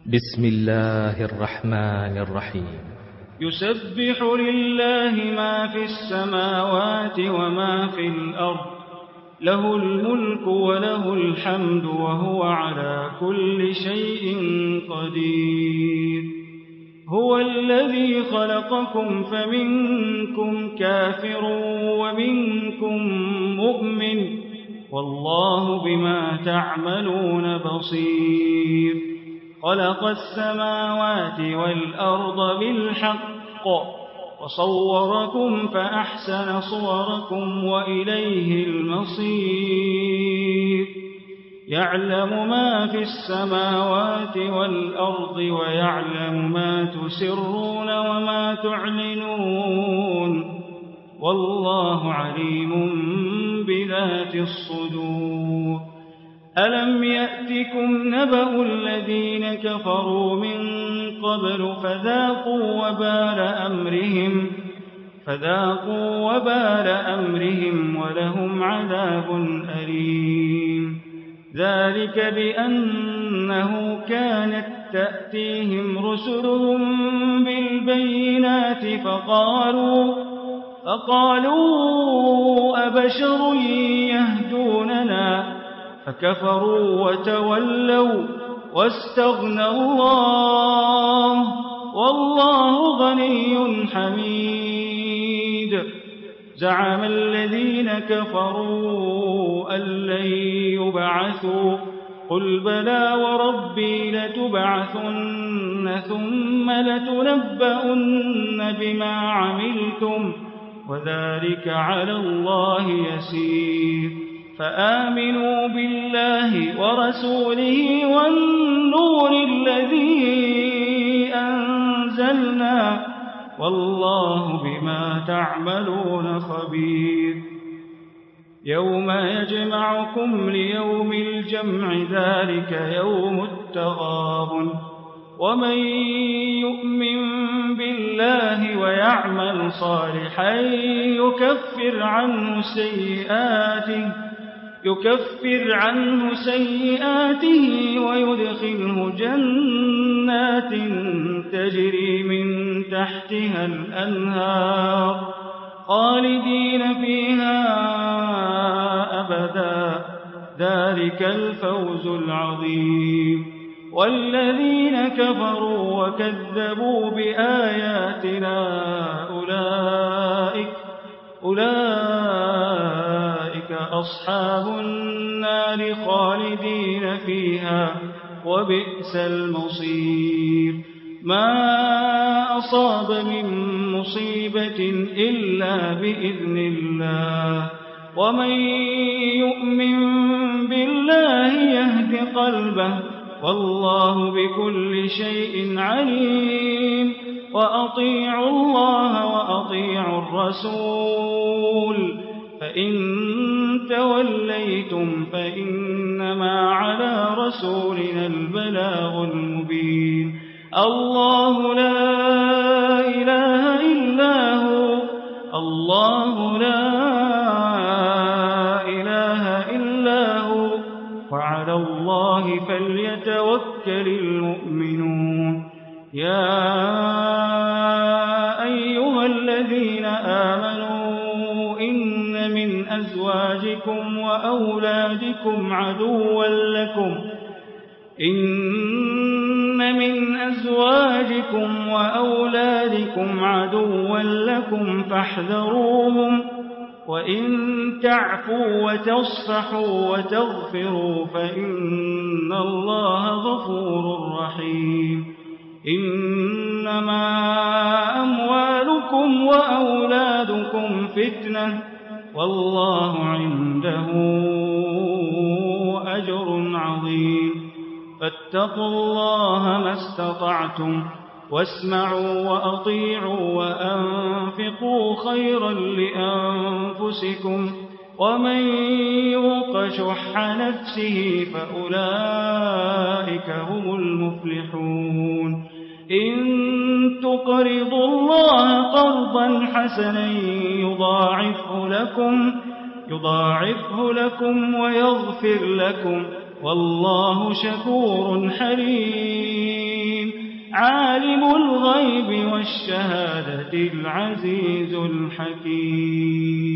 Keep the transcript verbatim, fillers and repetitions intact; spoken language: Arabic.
بسم الله الرحمن الرحيم. يسبح لله ما في السماوات وما في الأرض، له الملك وله الحمد وهو على كل شيء قدير. هو الذي خلقكم فمنكم كافر ومنكم مؤمن، والله بما تعملون بصير. خلق السماوات والأرض بالحق وصوركم فأحسن صوركم وإليه المصير. يعلم ما في السماوات والأرض ويعلم ما تسرون وما تعلنون، والله عليم بذات الصدور. ألم يأتكم نبأ الذين كفروا من قبل فذاقوا وبال أمرهم فذاقوا وبال أمرهم ولهم عذاب أليم. ذلك بأنه كانت تأتيهم رسلهم بالبينات فقالوا فقالوا أبشر يهدوننا، فكفروا وتولوا واستغنى الله، والله غني حميد. زعم الذين كفروا أن لن يبعثوا، قل بلى وربي لتبعثن ثم لتنبؤن بما عملتم، وذلك على الله يسير. فآمنوا بالله ورسوله والنور الذي أنزلنا، والله بما تعملون خبير. يوم يجمعكم ليوم الجمع، ذلك يوم التغابن. ومن يؤمن بالله ويعمل صالحا يكفر عنه سيئاته يكفر عنه سيئاته ويدخله جنات تجري من تحتها الأنهار خالدين فيها أبدا، ذلك الفوز العظيم. والذين كفروا وكذبوا بآياتنا أولئك أولئك أصحاب النار خالدين فيها، وبئس المصير. ما أصاب من مصيبة إلا بإذن الله، ومن يؤمن بالله يهد قلبه، والله بكل شيء عليم. وأطيعوا الله وأطيعوا الرسول، فإن توليتم فإنما على رسولنا البلاغ المبين. الله لا إله إلا هو الله لا إله إلا هو وعلى الله فليتوكل المؤمنون. يا أيها الذين آمنوا إن من أزواجكم وأولادكم عدوا لكم إن من أزواجكم وأولادكم عدوا لكم فاحذروهم، وإن تعفوا وتصفحوا وتغفروا فإن الله غفور رحيم. إنما أموالكم وأولادكم فتنة، والله عنده أجر عظيم. فاتقوا الله ما استطعتم، واسمعوا وأطيعوا وأنفقوا خيرا لأنفسكم، ومن يوق شح نفسه فأولئك هم المفلحون. إن تقرضوا الله قرضا حسنا يضاعفه لكم يضاعفه لكم ويغفر لكم، والله شكور حليم. عالم الغيب والشهادة العزيز الحكيم.